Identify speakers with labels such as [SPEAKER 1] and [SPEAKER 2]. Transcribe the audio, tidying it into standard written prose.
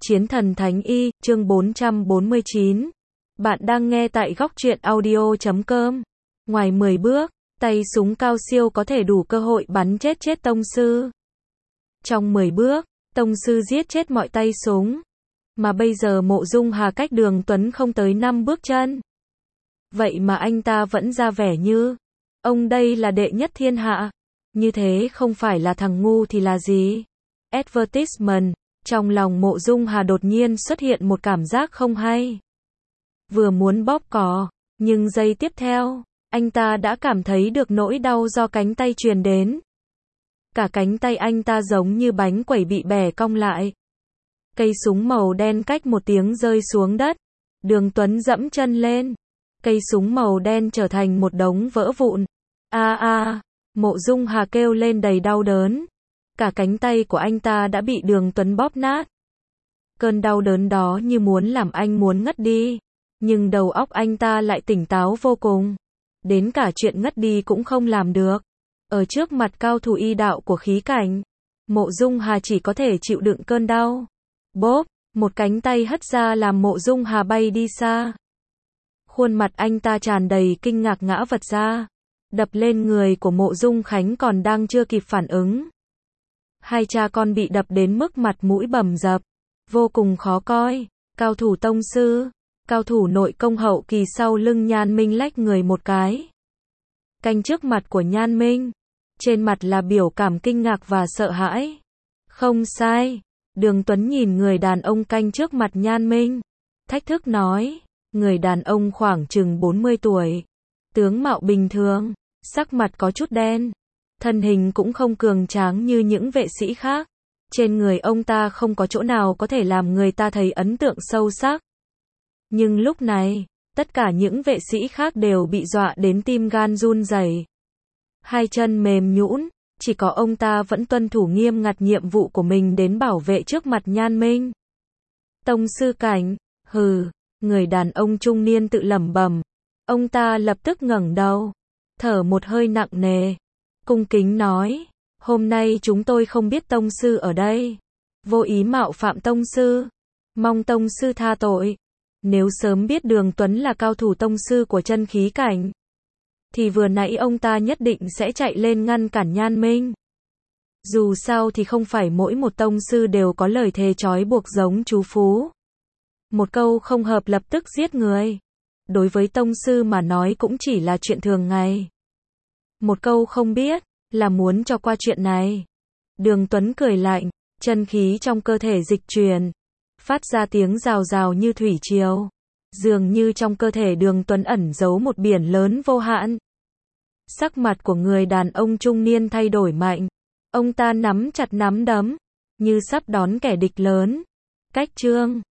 [SPEAKER 1] Chiến thần Thánh Y, chương 449. Bạn đang nghe tại góc truyện audio.com. Ngoài 10 bước, tay súng cao siêu có thể đủ cơ hội bắn chết tông sư. Trong 10 bước, tông sư giết chết mọi tay súng. Mà bây giờ Mộ Dung Hà cách Đường Tuấn không tới 5 bước chân. Vậy mà anh ta vẫn ra vẻ như ông đây là đệ nhất thiên hạ. Như thế không phải là thằng ngu thì là gì? Advertisement. Trong lòng Mộ Dung Hà đột nhiên xuất hiện một cảm giác không hay. Vừa muốn bóp cò, nhưng giây tiếp theo, anh ta đã cảm thấy được nỗi đau do cánh tay truyền đến. Cả cánh tay anh ta giống như bánh quẩy bị bẻ cong lại. Cây súng màu đen cách một tiếng rơi xuống đất. Đường Tuấn dẫm chân lên. Cây súng màu đen trở thành một đống vỡ vụn. Mộ Dung Hà kêu lên đầy đau đớn. Cả cánh tay của anh ta đã bị Đường Tuấn bóp nát. Cơn đau đớn đó như muốn làm anh muốn ngất đi. Nhưng đầu óc anh ta lại tỉnh táo vô cùng. Đến cả chuyện ngất đi cũng không làm được. Ở trước mặt cao thủ y đạo của khí cảnh, Mộ Dung Hà chỉ có thể chịu đựng cơn đau. Bốp, một cánh tay hất ra làm Mộ Dung Hà bay đi xa. Khuôn mặt anh ta tràn đầy kinh ngạc ngã vật ra. Đập lên người của Mộ Dung Khánh còn đang chưa kịp phản ứng. Hai cha con bị đập đến mức mặt mũi bầm dập. Vô cùng khó coi. Cao thủ tông sư. Cao thủ nội công hậu kỳ sau lưng Nhan Minh lách người một cái. Canh trước mặt của Nhan Minh. Trên mặt là biểu cảm kinh ngạc và sợ hãi. Không sai. Đường Tuấn nhìn người đàn ông canh trước mặt Nhan Minh. Thách thức nói. Người đàn ông khoảng chừng 40 tuổi. Tướng mạo bình thường. Sắc mặt có chút đen. Thân hình cũng không cường tráng như những vệ sĩ khác. Trên người ông ta không có chỗ nào có thể làm người ta thấy ấn tượng sâu sắc. Nhưng lúc này, tất cả những vệ sĩ khác đều bị dọa đến tim gan run rẩy. Hai chân mềm nhũn, chỉ có ông ta vẫn tuân thủ nghiêm ngặt nhiệm vụ của mình đến bảo vệ trước mặt Nhan Minh. Tông sư cảnh, hừ, người đàn ông trung niên tự lẩm bẩm. Ông ta lập tức ngẩng đầu, thở một hơi nặng nề. Cung kính nói, hôm nay chúng tôi không biết tông sư ở đây. Vô ý mạo phạm tông sư. Mong tông sư tha tội. Nếu sớm biết Đường Tuấn là cao thủ tông sư của chân khí cảnh, thì vừa nãy ông ta nhất định sẽ chạy lên ngăn cản Nhan Minh. Dù sao thì không phải mỗi một tông sư đều có lời thề trói buộc giống chú Phú. Một câu không hợp lập tức giết người. Đối với tông sư mà nói cũng chỉ là chuyện thường ngày. Một câu không biết, là muốn cho qua chuyện này. Đường Tuấn cười lạnh, chân khí trong cơ thể dịch chuyển, phát ra tiếng rào rào như thủy triều. Dường như trong cơ thể Đường Tuấn ẩn giấu một biển lớn vô hạn. Sắc mặt của người đàn ông trung niên thay đổi mạnh. Ông ta nắm chặt nắm đấm, như sắp đón kẻ địch lớn. Cách chương